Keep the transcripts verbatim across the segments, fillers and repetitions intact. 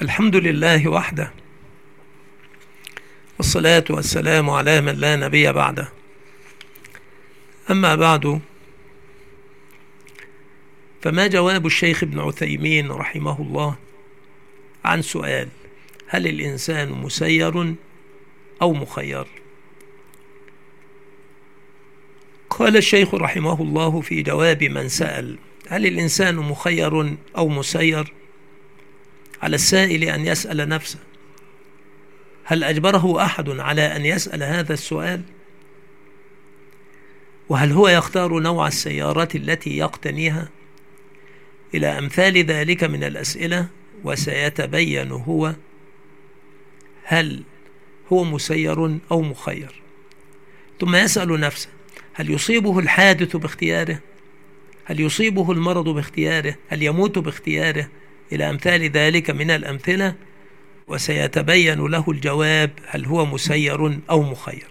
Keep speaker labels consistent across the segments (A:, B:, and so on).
A: الحمد لله وحده، والصلاة والسلام على من لا نبي بعده. أما بعد، فما جواب الشيخ ابن عثيمين رحمه الله عن سؤال: هل الإنسان مسير أو مخير؟ قال الشيخ رحمه الله في جواب من سأل: هل الإنسان مخير أو مسير؟ على السائل أن يسأل نفسه: هل أجبره أحد على أن يسأل هذا السؤال؟ وهل هو يختار نوع السيارة التي يقتنيها؟ إلى أمثال ذلك من الأسئلة، وسيتبين هو هل هو مسير أو مخير. ثم يسأل نفسه: هل يصيبه الحادث باختياره؟ هل يصيبه المرض باختياره؟ هل يموت باختياره؟ إلى أمثال ذلك من الأمثلة، وسيتبين له الجواب هل هو مسير أو مخير.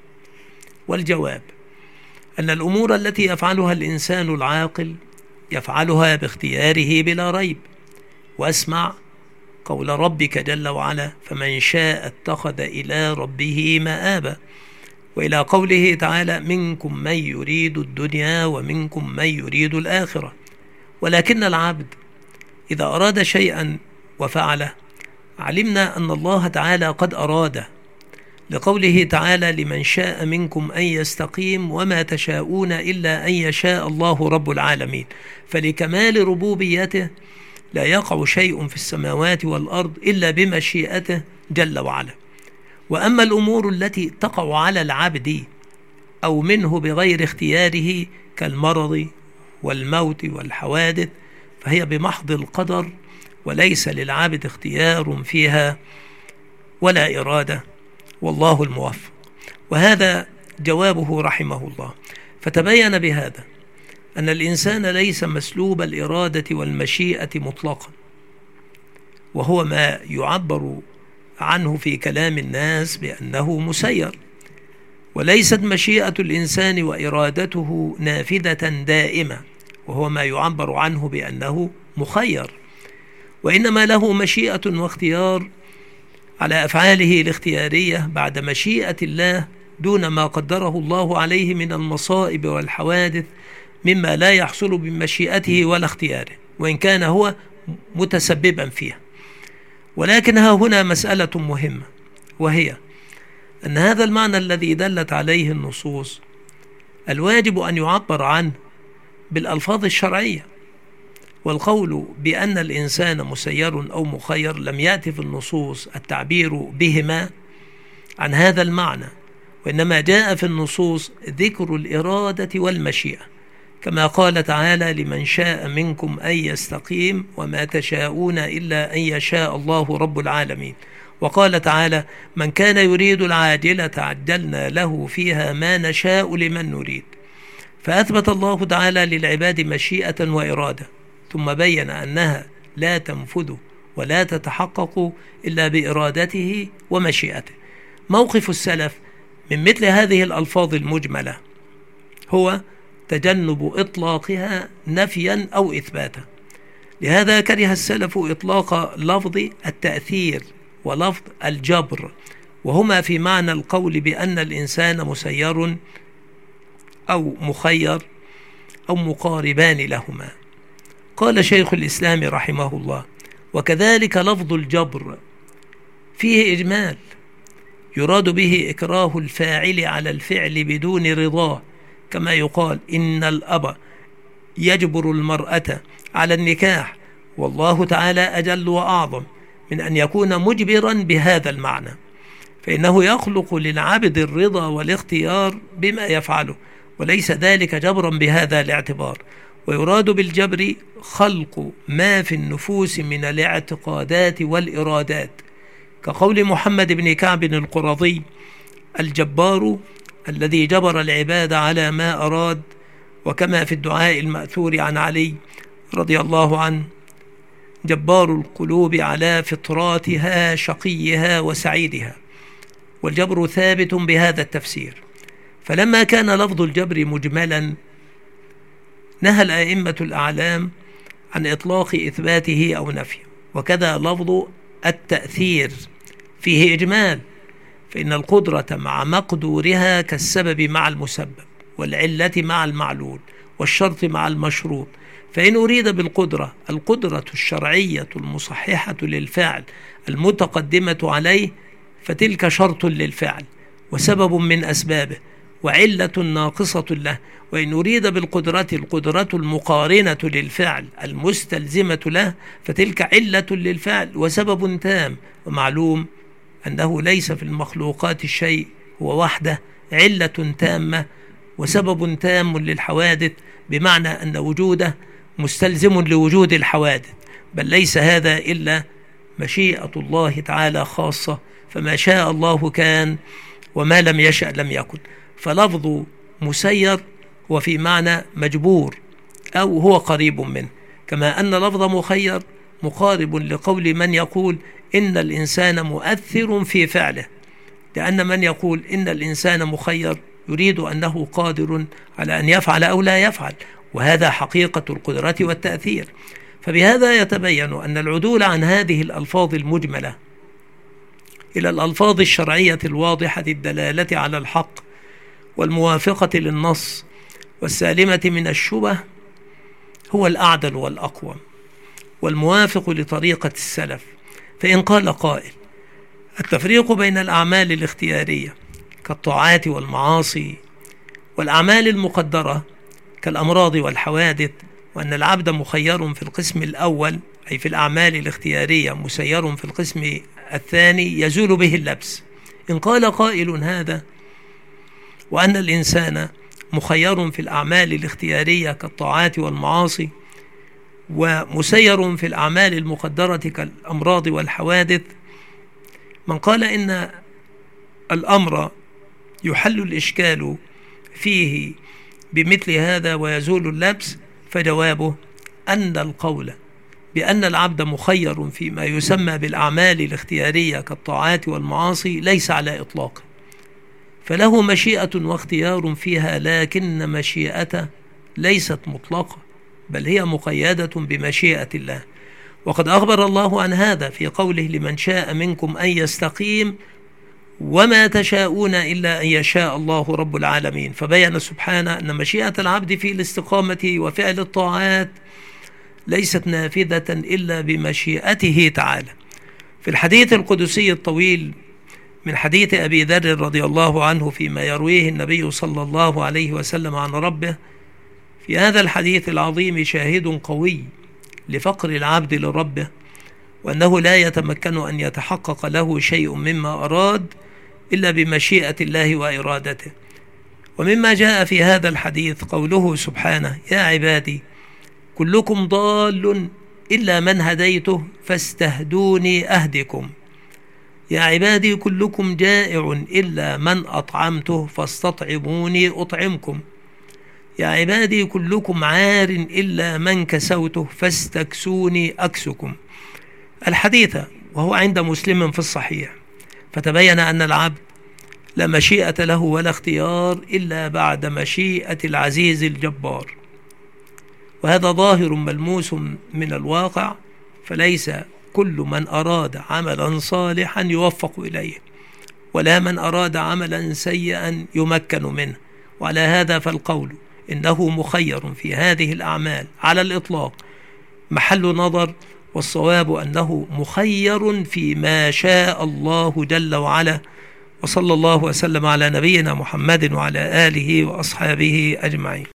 A: والجواب أن الأمور التي يفعلها الإنسان العاقل يفعلها باختياره بلا ريب. واسمع قول ربك جل وعلا: فمن شاء اتخذ إلى ربه مآبا. وإلى قوله تعالى: منكم من يريد الدنيا ومنكم من يريد الآخرة. ولكن العبد إذا أراد شيئا وفعله علمنا أن الله تعالى قد أراده، لقوله تعالى: لمن شاء منكم أن يستقيم وما تشاءون إلا أن يشاء الله رب العالمين. فلكمال ربوبيته لا يقع شيء في السماوات والأرض إلا بمشيئته جل وعلا. وأما الأمور التي تقع على العبد أو منه بغير اختياره كالمرض والموت والحوادث فهي بمحض القدر، وليس للعبد اختيار فيها ولا إرادة، والله الموفق. وهذا جوابه رحمه الله. فتبين بهذا أن الإنسان ليس مسلوب الإرادة والمشيئة مطلقا، وهو ما يعبر عنه في كلام الناس بأنه مسير. وليست مشيئة الإنسان وإرادته نافذة دائمة، وهو ما يعبر عنه بأنه مخير. وإنما له مشيئة واختيار على أفعاله الاختيارية بعد مشيئة الله، دون ما قدره الله عليه من المصائب والحوادث مما لا يحصل بمشيئته ولا اختياره، وإن كان هو متسببا فيها. ولكن ها هنا مسألة مهمة، وهي أن هذا المعنى الذي دلت عليه النصوص الواجب أن يعبر عنه بالألفاظ الشرعية. والقول بأن الإنسان مسير أو مخير لم يأتي في النصوص التعبير بهما عن هذا المعنى، وإنما جاء في النصوص ذكر الإرادة والمشيئة، كما قال تعالى: لمن شاء منكم أن يستقيم وما تشاءون إلا أن يشاء الله رب العالمين. وقال تعالى: من كان يريد العاجلة عجلنا له فيها ما نشاء لمن نريد. فأثبت الله تعالى للعباد مشيئة وإرادة، ثم بين أنها لا تنفذ ولا تتحقق إلا بإرادته ومشيئته. موقف السلف من مثل هذه الألفاظ المجملة هو تجنب إطلاقها نفيا أو إثباتا. لهذا كره السلف إطلاق لفظ التأثير ولفظ الجبر، وهما في معنى القول بأن الإنسان مسير أو مخير أو مقاربان لهما. قال شيخ الإسلام رحمه الله: وكذلك لفظ الجبر فيه إجمال، يراد به إكراه الفاعل على الفعل بدون رضاه، كما يقال: إن الأب يجبر المرأة على النكاح. والله تعالى أجل وأعظم من أن يكون مجبرا بهذا المعنى، فإنه يخلق للعبد الرضا والاختيار بما يفعله، وليس ذلك جبرا بهذا الاعتبار. ويراد بالجبر خلق ما في النفوس من الاعتقادات والإرادات، كقول محمد بن كعب القرظي: الجبار الذي جبر العباد على ما أراد. وكما في الدعاء المأثور عن علي رضي الله عنه: جبار القلوب على فطراتها شقيها وسعيدها. والجبر ثابت بهذا التفسير. فلما كان لفظ الجبر مجملا نهى الأئمة الأعلام عن إطلاق إثباته أو نفيه، وكذا لفظ التأثير فيه إجمال، فإن القدرة مع مقدورها كالسبب مع المسبب، والعلة مع المعلول، والشرط مع المشروط. فإن أريد بالقدرة القدرة الشرعية المصححة للفعل المتقدمة عليه فتلك شرط للفعل وسبب من أسبابه وعلة ناقصة له. وإن أريد بالقدرة القدرة المقارنة للفعل المستلزمة له فتلك علة للفعل وسبب تام. ومعلوم أنه ليس في المخلوقات الشيء هو وحده علة تامة وسبب تام للحوادث، بمعنى أن وجوده مستلزم لوجود الحوادث، بل ليس هذا إلا مشيئة الله تعالى خاصة، فما شاء الله كان وما لم يشأ لم يكن. فلفظ مسير هو في معنى مجبور أو هو قريب منه، كما أن لفظ مخير مقارب لقول من يقول إن الإنسان مؤثر في فعله، لأن من يقول إن الإنسان مخير يريد أنه قادر على أن يفعل أو لا يفعل، وهذا حقيقة القدرة والتأثير. فبهذا يتبين أن العدول عن هذه الألفاظ المجملة إلى الألفاظ الشرعية الواضحة الدلالة على الحق والموافقة للنص والسالمة من الشبه هو الأعدل والأقوم والموافق لطريقة السلف. فإن قال قائل التفريق بين الأعمال الاختيارية كالطاعات والمعاصي والأعمال المقدرة كالأمراض والحوادث، وأن العبد مخير في القسم الأول أي في الأعمال الاختيارية مسير في القسم الثاني، يزول به اللبس. إن قال قائل هذا وأن الإنسان مخير في الأعمال الاختيارية كالطاعات والمعاصي ومسير في الأعمال المقدرة كالأمراض والحوادث، من قال إن الأمر يحل الإشكال فيه بمثل هذا ويزول اللبس، فجوابه أن القول بأن العبد مخير فيما يسمى بالأعمال الاختيارية كالطاعات والمعاصي ليس على إطلاقه، فله مشيئة واختيار فيها، لكن مشيئته ليست مطلقة بل هي مقيدة بمشيئة الله. وقد أخبر الله عن هذا في قوله لمن شاء منكم أن يستقيم وما تشاءون إلا أن يشاء الله رب العالمين. فبين سبحانه أن مشيئة العبد في الاستقامة وفعل الطاعات ليست نافذة إلا بمشيئته تعالى. في الحديث القدسي الطويل من حديث أبي ذر رضي الله عنه فيما يرويه النبي صلى الله عليه وسلم عن ربه، في هذا الحديث العظيم شاهد قوي لفقر العبد لربه، وأنه لا يتمكن أن يتحقق له شيء مما أراد إلا بمشيئة الله وإرادته. ومما جاء في هذا الحديث قوله سبحانه يا عبادي كلكم ضال إلا من هديته فاستهدوني أهدكم، يا عبادي كلكم جائع إلا من أطعمته فاستطعموني أطعمكم، يا عبادي كلكم عار إلا من كسوته فاستكسوني أكسكم. الحديث وهو عند مسلم في الصحيح. فتبين أن العبد لا مشيئة له ولا اختيار إلا بعد مشيئة العزيز الجبار، وهذا ظاهر ملموس من الواقع، فليس كل من أراد عملا صالحا يوفق إليه، ولا من أراد عملا سيئا يمكن منه. وعلى هذا فالقول إنه مخير في هذه الأعمال على الإطلاق محل نظر، والصواب أنه مخير فيما شاء الله جل وعلا. وصلى الله وسلم على نبينا محمد وعلى آله وأصحابه أجمعين.